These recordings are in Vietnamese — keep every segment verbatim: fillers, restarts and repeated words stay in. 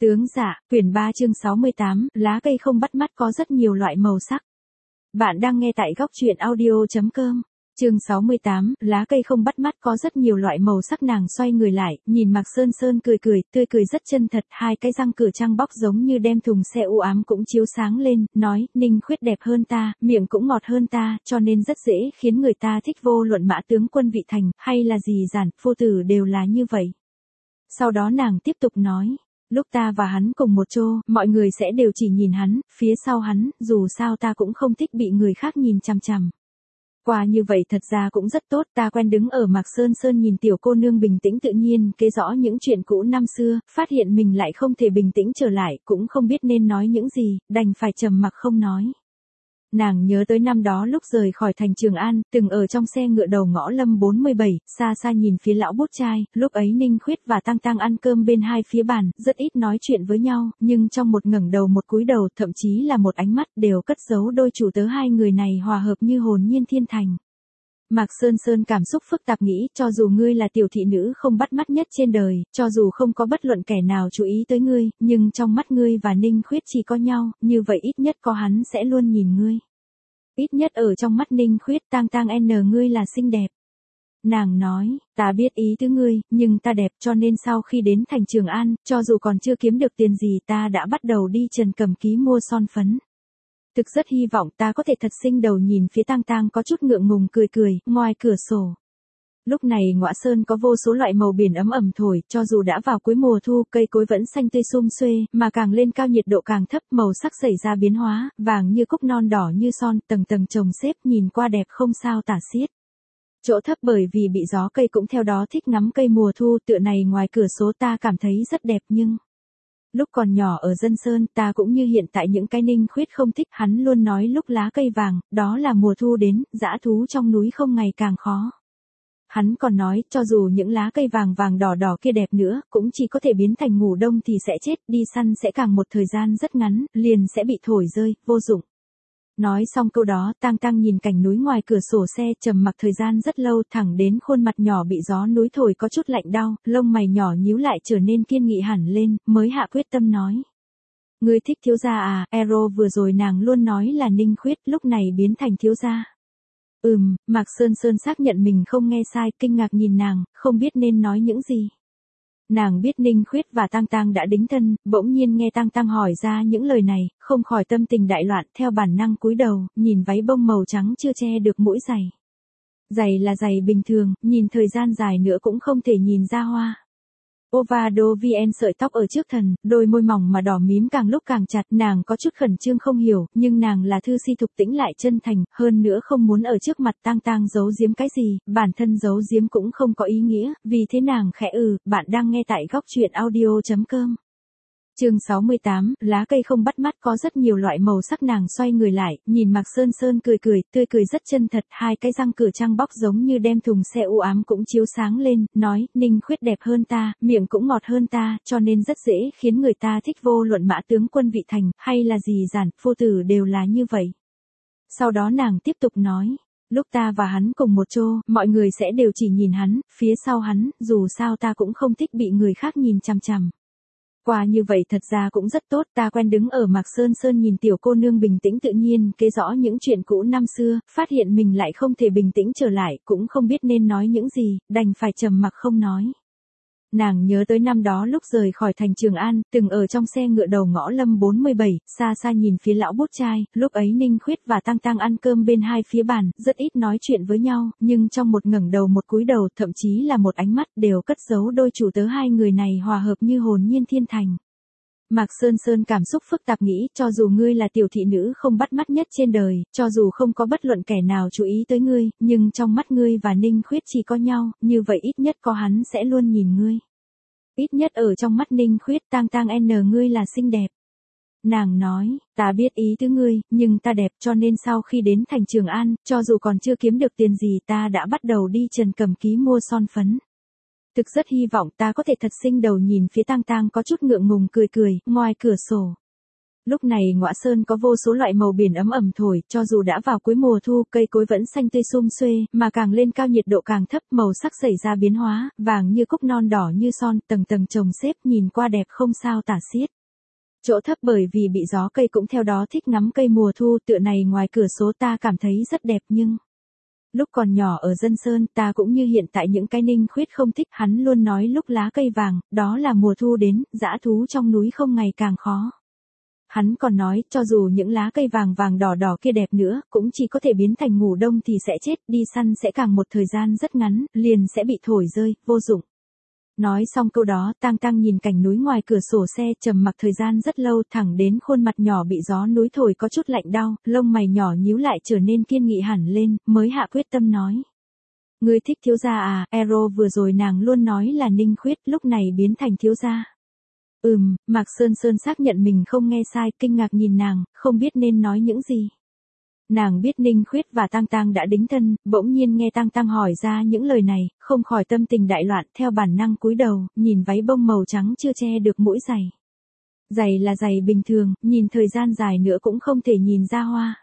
Tướng dạ, quyển ba chương sáu mươi tám, lá cây không bắt mắt có rất nhiều loại màu sắc. Bạn đang nghe tại góc truyện audio.com. Chương sáu mươi tám, lá cây không bắt mắt có rất nhiều loại màu sắc. Nàng xoay người lại, nhìn Mạc Sơn Sơn cười cười, tươi cười rất chân thật, hai cái răng cửa trăng bóc giống như đem thùng xe u ám cũng chiếu sáng lên, nói, Ninh Khuyết đẹp hơn ta, miệng cũng ngọt hơn ta, cho nên rất dễ khiến người ta thích, vô luận Mã tướng quân vị thành, hay là gì giản, phu tử đều là như vậy. Sau đó nàng tiếp tục nói. Lúc ta và hắn cùng một chỗ, mọi người sẽ đều chỉ nhìn hắn, phía sau hắn, dù sao ta cũng không thích bị người khác nhìn chằm chằm. Qua như vậy thật ra cũng rất tốt, ta quen đứng ở Mạc Sơn Sơn nhìn tiểu cô nương bình tĩnh tự nhiên, kể rõ những chuyện cũ năm xưa, phát hiện mình lại không thể bình tĩnh trở lại, cũng không biết nên nói những gì, đành phải trầm mặc không nói. Nàng nhớ tới năm đó lúc rời khỏi thành Trường An, từng ở trong xe ngựa đầu ngõ Lâm bốn mươi bảy, xa xa nhìn phía lão bút trai, lúc ấy Ninh Khuyết và Tăng Tăng ăn cơm bên hai phía bàn, rất ít nói chuyện với nhau, nhưng trong một ngẩng đầu một cúi đầu, thậm chí là một ánh mắt, đều cất giấu đôi chủ tớ hai người này hòa hợp như hồn nhiên thiên thành. Mạc Sơn Sơn cảm xúc phức tạp nghĩ, cho dù ngươi là tiểu thị nữ không bắt mắt nhất trên đời, cho dù không có bất luận kẻ nào chú ý tới ngươi, nhưng trong mắt ngươi và Ninh Khuyết chỉ có nhau, như vậy ít nhất có hắn sẽ luôn nhìn ngươi. Ít nhất ở trong mắt Ninh Khuyết, Tang Tang n ngươi là xinh đẹp. Nàng nói, ta biết ý tứ ngươi, nhưng ta đẹp cho nên sau khi đến thành Trường An, cho dù còn chưa kiếm được tiền gì ta đã bắt đầu đi Trần Cẩm Ký mua son phấn. Thực rất hy vọng ta có thể thật xinh đầu nhìn phía Tang Tang có chút ngượng ngùng cười cười, ngoài cửa sổ. Lúc này Ngọa Sơn có vô số loại màu biển ấm ẩm thổi, cho dù đã vào cuối mùa thu, cây cối vẫn xanh tươi sum xuê, mà càng lên cao nhiệt độ càng thấp, màu sắc xảy ra biến hóa, vàng như cúc non đỏ như son, tầng tầng chồng xếp nhìn qua đẹp không sao tả xiết. Chỗ thấp bởi vì bị gió cây cũng theo đó thích ngắm cây mùa thu, tựa này ngoài cửa sổ ta cảm thấy rất đẹp nhưng... Lúc còn nhỏ ở Dân Sơn ta cũng như hiện tại những cái Ninh Khuyết không thích, hắn luôn nói lúc lá cây vàng, đó là mùa thu đến, dã thú trong núi không ngày càng khó. Hắn còn nói, cho dù những lá cây vàng vàng đỏ đỏ kia đẹp nữa, cũng chỉ có thể biến thành ngủ đông thì sẽ chết, đi săn sẽ càng một thời gian rất ngắn, liền sẽ bị thổi rơi, vô dụng. Nói xong câu đó, Tang Tang nhìn cảnh núi ngoài cửa sổ xe, trầm mặc thời gian rất lâu, thẳng đến khuôn mặt nhỏ bị gió núi thổi có chút lạnh đau, lông mày nhỏ nhíu lại trở nên kiên nghị hẳn lên, mới hạ quyết tâm nói. Ngươi thích thiếu gia à, Ero vừa rồi nàng luôn nói là Ninh Khuyết, lúc này biến thành thiếu gia. Ừm, Mạc Sơn Sơn xác nhận mình không nghe sai, kinh ngạc nhìn nàng, không biết nên nói những gì. Nàng biết Ninh Khuyết và Tang Tang đã đính thân, bỗng nhiên nghe Tang Tang hỏi ra những lời này, không khỏi tâm tình đại loạn, theo bản năng cúi đầu, nhìn váy bông màu trắng chưa che được mũi giày. Giày là giày bình thường, nhìn thời gian dài nữa cũng không thể nhìn ra hoa. Ovado vn sợi tóc ở trước thần, đôi môi mỏng mà đỏ mím càng lúc càng chặt, nàng có chút khẩn trương không hiểu, nhưng nàng là thư si thục tĩnh lại chân thành, hơn nữa không muốn ở trước mặt Tang Tang giấu giếm cái gì, bản thân giấu giếm cũng không có ý nghĩa, vì thế nàng khẽ ừ, bạn đang nghe tại góc truyện audio.com. Chương sáu mươi tám, lá cây không bắt mắt có rất nhiều loại màu sắc. Nàng xoay người lại, nhìn Mạc Sơn Sơn cười cười, tươi cười rất chân thật, hai cái răng cửa trăng bóc giống như đem thùng xe u ám cũng chiếu sáng lên, nói, Ninh Khuyết đẹp hơn ta, miệng cũng ngọt hơn ta, cho nên rất dễ khiến người ta thích, vô luận Mã tướng quân vị thành, hay là gì giản, phu tử đều là như vậy. Sau đó nàng tiếp tục nói. Lúc ta và hắn cùng một chỗ, mọi người sẽ đều chỉ nhìn hắn, phía sau hắn, dù sao ta cũng không thích bị người khác nhìn chằm chằm. Qua như vậy thật ra cũng rất tốt, ta quen đứng ở Mạc Sơn Sơn nhìn tiểu cô nương bình tĩnh tự nhiên, kể rõ những chuyện cũ năm xưa, phát hiện mình lại không thể bình tĩnh trở lại, cũng không biết nên nói những gì, đành phải trầm mặc không nói. Nàng nhớ tới năm đó lúc rời khỏi thành Trường An, từng ở trong xe ngựa đầu ngõ Lâm bốn mươi bảy, xa xa nhìn phía lão bút trai, lúc ấy Ninh Khuyết và Tăng Tăng ăn cơm bên hai phía bàn, rất ít nói chuyện với nhau, nhưng trong một ngẩng đầu một cúi đầu, thậm chí là một ánh mắt, đều cất giấu đôi chủ tớ hai người này hòa hợp như hồn nhiên thiên thành. Mạc Sơn Sơn cảm xúc phức tạp nghĩ, cho dù ngươi là tiểu thị nữ không bắt mắt nhất trên đời, cho dù không có bất luận kẻ nào chú ý tới ngươi, nhưng trong mắt ngươi và Ninh Khuyết chỉ có nhau, như vậy ít nhất có hắn sẽ luôn nhìn ngươi. Ít nhất ở trong mắt Ninh Khuyết, Tang Tang n ngươi là xinh đẹp. Nàng nói, ta biết ý tứ ngươi, nhưng ta đẹp cho nên sau khi đến thành Trường An, cho dù còn chưa kiếm được tiền gì ta đã bắt đầu đi Trần Cẩm Ký mua son phấn. Thực rất hy vọng ta có thể thật xinh đầu nhìn phía Tang Tang có chút ngượng ngùng cười cười, ngoài cửa sổ. Lúc này Ngõa Sơn có vô số loại màu biển ấm ẩm thổi, cho dù đã vào cuối mùa thu, cây cối vẫn xanh tươi sum xuê, mà càng lên cao nhiệt độ càng thấp, màu sắc xảy ra biến hóa, vàng như cúc, non đỏ như son, tầng tầng chồng xếp, nhìn qua đẹp không sao tả xiết. Chỗ thấp bởi vì bị gió cây cũng theo đó thích ngắm cây mùa thu, tựa này ngoài cửa sổ ta cảm thấy rất đẹp nhưng... Lúc còn nhỏ ở Dân Sơn ta cũng như hiện tại những cái Ninh Khuyết không thích, hắn luôn nói lúc lá cây vàng, đó là mùa thu đến, dã thú trong núi không ngày càng khó. Hắn còn nói, cho dù những lá cây vàng vàng đỏ đỏ kia đẹp nữa, cũng chỉ có thể biến thành ngủ đông thì sẽ chết, đi săn sẽ càng một thời gian rất ngắn, liền sẽ bị thổi rơi, vô dụng. Nói xong câu đó, Tang Tang nhìn cảnh núi ngoài cửa sổ xe, trầm mặc thời gian rất lâu, thẳng đến khuôn mặt nhỏ bị gió núi thổi có chút lạnh đau, lông mày nhỏ nhíu lại trở nên kiên nghị hẳn lên, mới hạ quyết tâm nói. Ngươi thích thiếu gia à, Ero vừa rồi nàng luôn nói là Ninh Khuyết, lúc này biến thành thiếu gia. Ừm, Mạc Sơn Sơn xác nhận mình không nghe sai, kinh ngạc nhìn nàng, không biết nên nói những gì. Nàng biết Ninh Khuyết và Tang Tang đã đính thân, bỗng nhiên nghe Tang Tang hỏi ra những lời này, không khỏi tâm tình đại loạn, theo bản năng cúi đầu, nhìn váy bông màu trắng chưa che được mũi giày. Giày là giày bình thường, nhìn thời gian dài nữa cũng không thể nhìn ra hoa.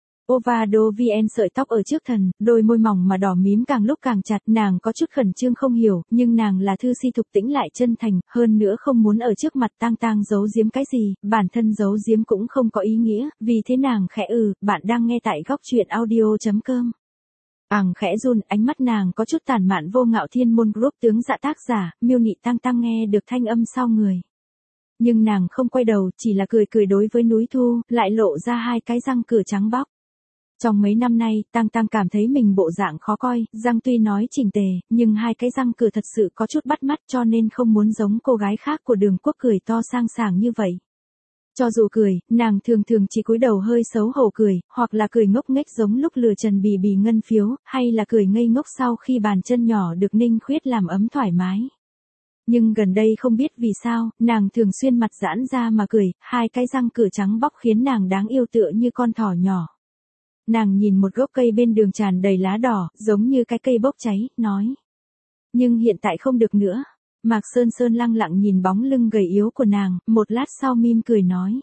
Ovado vn sợi tóc ở trước thần, đôi môi mỏng mà đỏ mím càng lúc càng chặt, nàng có chút khẩn trương không hiểu, nhưng nàng là thư si thục tĩnh lại chân thành, hơn nữa không muốn ở trước mặt Tang Tang giấu giếm cái gì, bản thân giấu giếm cũng không có ý nghĩa, vì thế nàng khẽ ừ, bạn đang nghe tại góc truyện audio.com. Ảng khẽ run, ánh mắt nàng có chút tàn mạn. Vô Ngạo Thiên Môn Group tướng dạ tác giả, miêu nị Tang Tang nghe được thanh âm sau người. Nhưng nàng không quay đầu, chỉ là cười cười đối với núi thu, lại lộ ra hai cái răng cửa trắng bóc. Trong mấy năm nay, Tang Tang cảm thấy mình bộ dạng khó coi, răng tuy nói chỉnh tề, nhưng hai cái răng cửa thật sự có chút bắt mắt cho nên không muốn giống cô gái khác của Đường Quốc cười to sang sảng như vậy. Cho dù cười, nàng thường thường chỉ cúi đầu hơi xấu hổ cười, hoặc là cười ngốc nghếch giống lúc lừa Trần Bì Bì ngân phiếu, hay là cười ngây ngốc sau khi bàn chân nhỏ được Ninh Khuyết làm ấm thoải mái. Nhưng gần đây không biết vì sao, nàng thường xuyên mặt giãn ra mà cười, hai cái răng cửa trắng bóc khiến nàng đáng yêu tựa như con thỏ nhỏ. Nàng nhìn một gốc cây bên đường tràn đầy lá đỏ, giống như cái cây bốc cháy, nói. Nhưng hiện tại không được nữa. Mạc Sơn Sơn lặng lặng nhìn bóng lưng gầy yếu của nàng, một lát sau mỉm cười nói.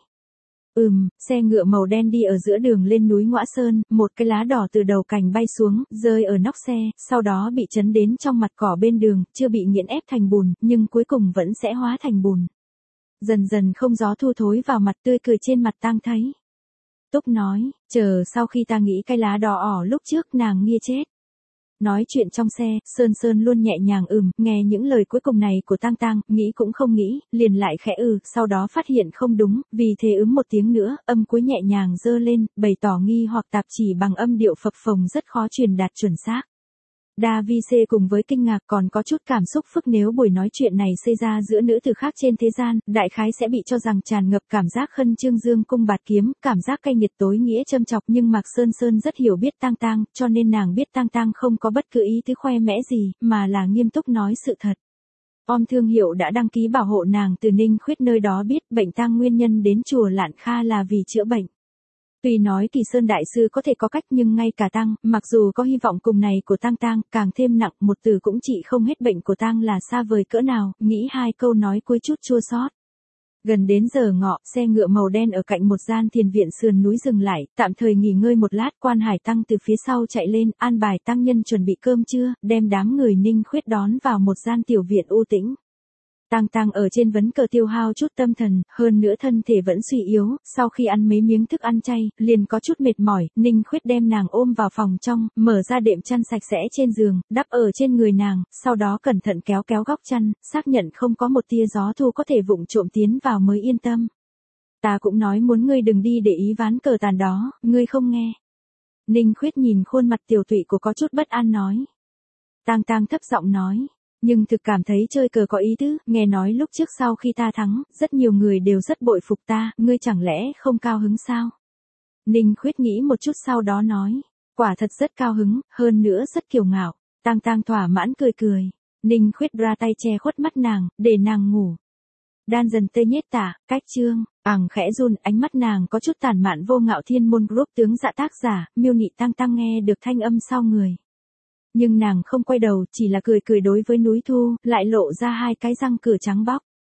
Ừm, xe ngựa màu đen đi ở giữa đường lên núi Ngõa Sơn, một cái lá đỏ từ đầu cành bay xuống, rơi ở nóc xe, sau đó bị chấn đến trong mặt cỏ bên đường, chưa bị nghiền ép thành bùn, nhưng cuối cùng vẫn sẽ hóa thành bùn. Dần dần không gió thu thối vào mặt, tươi cười trên mặt Tang thấy. Túc nói, chờ sau khi ta nghĩ cái lá đỏ ỏ lúc trước nàng nghe chết. Nói chuyện trong xe, Sơn Sơn luôn nhẹ nhàng ừm, nghe những lời cuối cùng này của Tang Tang, nghĩ cũng không nghĩ, liền lại khẽ ừ, sau đó phát hiện không đúng, vì thế ứm một tiếng nữa, âm cuối nhẹ nhàng dơ lên, bày tỏ nghi hoặc tạp chỉ bằng âm điệu phập phồng rất khó truyền đạt chuẩn xác. David C cùng với kinh ngạc còn có chút cảm xúc phức, nếu buổi nói chuyện này xảy ra giữa nữ tử khác trên thế gian, đại khái sẽ bị cho rằng tràn ngập cảm giác khân trương dương cung bạt kiếm, cảm giác cay nghiệt tối nghĩa châm chọc, nhưng Mạc Sơn Sơn rất hiểu biết Tang Tang, cho nên nàng biết Tang Tang không có bất cứ ý tứ khoe mẽ gì, mà là nghiêm túc nói sự thật. Om thương hiệu đã đăng ký bảo hộ nàng từ Ninh Khuyết nơi đó biết bệnh tang nguyên nhân đến chùa Lạn Kha là vì chữa bệnh. Tuy nói Kỳ Sơn Đại Sư có thể có cách nhưng ngay cả Tang, mặc dù có hy vọng cùng này của Tang Tang, càng thêm nặng một từ cũng trị không hết bệnh của Tang là xa vời cỡ nào, nghĩ hai câu nói cuối chút chua xót. Gần đến giờ ngọ, xe ngựa màu đen ở cạnh một gian thiền viện sườn núi dừng lại, tạm thời nghỉ ngơi một lát. Quan Hải Tăng từ phía sau chạy lên, an bài tăng nhân chuẩn bị cơm trưa, đem đám người Ninh Khuyết đón vào một gian tiểu viện u tĩnh. Tang Tang ở trên vấn cờ tiêu hao chút tâm thần, hơn nữa thân thể vẫn suy yếu, sau khi ăn mấy miếng thức ăn chay, liền có chút mệt mỏi, Ninh Khuyết đem nàng ôm vào phòng trong, mở ra đệm chăn sạch sẽ trên giường, đắp ở trên người nàng, sau đó cẩn thận kéo kéo góc chăn, xác nhận không có một tia gió thu có thể vụng trộm tiến vào mới yên tâm. Ta cũng nói muốn ngươi đừng đi để ý ván cờ tàn đó, ngươi không nghe. Ninh Khuyết nhìn khuôn mặt tiểu tụy của có chút bất an nói. Tang Tang thấp giọng nói. Nhưng thực cảm thấy chơi cờ có ý tứ, nghe nói lúc trước sau khi ta thắng, rất nhiều người đều rất bội phục ta, ngươi chẳng lẽ không cao hứng sao? Ninh Khuyết nghĩ một chút sau đó nói, quả thật rất cao hứng, hơn nữa rất kiêu ngạo. Tang Tang thỏa mãn cười cười. Ninh Khuyết ra tay che khuất mắt nàng, để nàng ngủ. Đan dần tê nhết tả, cách chương, ảng khẽ run, ánh mắt nàng có chút tàn mạn. Vô Ngạo Thiên Môn Group tướng dạ tác giả, miêu nị Tang Tang nghe được thanh âm sau người. Nhưng nàng không quay đầu, chỉ là cười cười đối với núi thu, lại lộ ra hai cái răng cửa trắng bóc.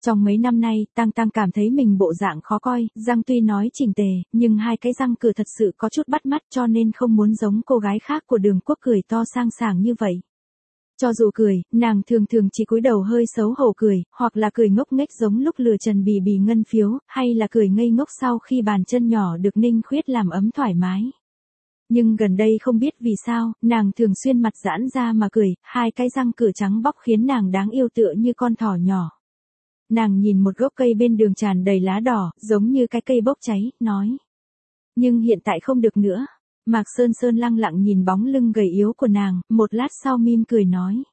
Trong mấy năm nay, Tang Tang cảm thấy mình bộ dạng khó coi, răng tuy nói chỉnh tề, nhưng hai cái răng cửa thật sự có chút bắt mắt cho nên không muốn giống cô gái khác của Đường Quốc cười to sang sảng như vậy. Cho dù cười, nàng thường thường chỉ cúi đầu hơi xấu hổ cười, hoặc là cười ngốc nghếch giống lúc lừa Trần Bì Bì ngân phiếu, hay là cười ngây ngốc sau khi bàn chân nhỏ được Ninh Khuyết làm ấm thoải mái. Nhưng gần đây không biết vì sao, nàng thường xuyên mặt giãn ra mà cười, hai cái răng cửa trắng bóc khiến nàng đáng yêu tựa như con thỏ nhỏ. Nàng nhìn một gốc cây bên đường tràn đầy lá đỏ, giống như cái cây bốc cháy, nói. Nhưng hiện tại không được nữa. Mạc Sơn Sơn lặng lặng nhìn bóng lưng gầy yếu của nàng, một lát sau mỉm cười nói.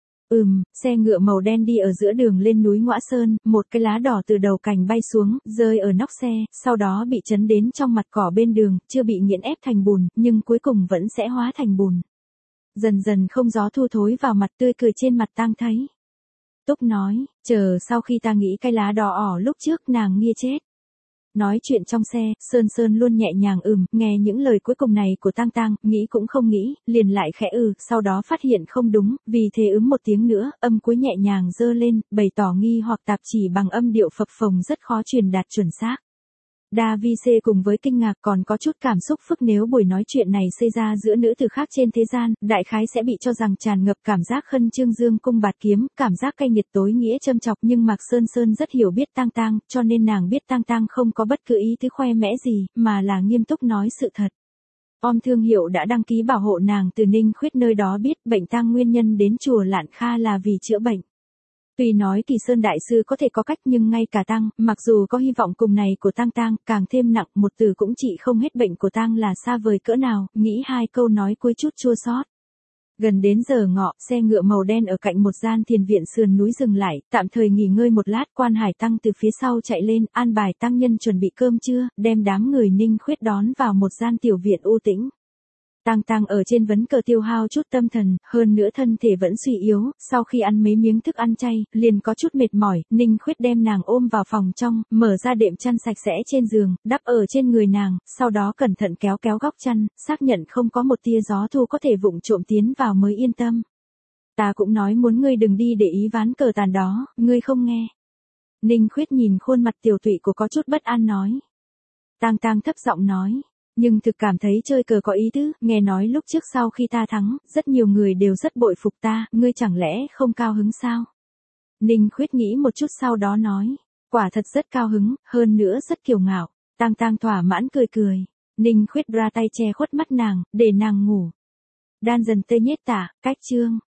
Ừm, xe ngựa màu đen đi ở giữa đường lên núi Ngõa Sơn, một cái lá đỏ từ đầu cành bay xuống, rơi ở nóc xe, sau đó bị chấn đến trong mặt cỏ bên đường, chưa bị nghiền ép thành bùn, nhưng cuối cùng vẫn sẽ hóa thành bùn. Dần dần không gió thu thối vào mặt, tươi cười trên mặt Tang thấy. Túc nói, chờ sau khi ta nghĩ cái lá đỏ ỏ lúc trước nàng nghe chết. Nói chuyện trong xe, Sơn Sơn luôn nhẹ nhàng ừm, nghe những lời cuối cùng này của Tang Tang, nghĩ cũng không nghĩ, liền lại khẽ ừ, sau đó phát hiện không đúng, vì thế ứm một tiếng nữa, âm cuối nhẹ nhàng dơ lên, bày tỏ nghi hoặc tạp chỉ bằng âm điệu phập phồng rất khó truyền đạt chuẩn xác. David C cùng với kinh ngạc còn có chút cảm xúc phức, nếu buổi nói chuyện này xảy ra giữa nữ tử khác trên thế gian, đại khái sẽ bị cho rằng tràn ngập cảm giác khân trương dương cung bạt kiếm, cảm giác cay nghiệt tối nghĩa châm chọc, nhưng Mạc Sơn Sơn rất hiểu biết Tang Tang, cho nên nàng biết Tang Tang không có bất cứ ý tứ khoe mẽ gì, mà là nghiêm túc nói sự thật. Om thương hiệu đã đăng ký bảo hộ nàng từ Ninh Khuyết nơi đó biết bệnh tang nguyên nhân đến chùa Lạn Kha là vì chữa bệnh. Tuy nói Kỳ Sơn Đại Sư có thể có cách nhưng ngay cả Tang, mặc dù có hy vọng cùng này của Tang Tang, càng thêm nặng một từ cũng trị không hết bệnh của Tang là xa vời cỡ nào, nghĩ hai câu nói cuối chút chua xót. Gần đến giờ ngọ, xe ngựa màu đen ở cạnh một gian thiền viện sườn núi dừng lại, tạm thời nghỉ ngơi một lát, Quan Hải Tăng từ phía sau chạy lên, an bài tăng nhân chuẩn bị cơm trưa, đem đám người Ninh Khuyết đón vào một gian tiểu viện u tĩnh. Tang Tang ở trên vấn cờ tiêu hao chút tâm thần, hơn nữa thân thể vẫn suy yếu, sau khi ăn mấy miếng thức ăn chay, liền có chút mệt mỏi, Ninh Khuyết đem nàng ôm vào phòng trong, mở ra đệm chăn sạch sẽ trên giường, đắp ở trên người nàng, sau đó cẩn thận kéo kéo góc chăn, xác nhận không có một tia gió thu có thể vụng trộm tiến vào mới yên tâm. Ta cũng nói muốn ngươi đừng đi để ý ván cờ tàn đó, ngươi không nghe. Ninh Khuyết nhìn khuôn mặt tiểu tụy của có chút bất an nói. Tang Tang thấp giọng nói. Nhưng thực cảm thấy chơi cờ có ý tứ, nghe nói lúc trước sau khi ta thắng, rất nhiều người đều rất bội phục ta, ngươi chẳng lẽ không cao hứng sao? Ninh Khuyết nghĩ một chút sau đó nói, quả thật rất cao hứng, hơn nữa rất kiêu ngạo. Tang Tang thỏa mãn cười cười, Ninh Khuyết ra tay che khuất mắt nàng, để nàng ngủ. Đan dần tê nhết tả, cách chương.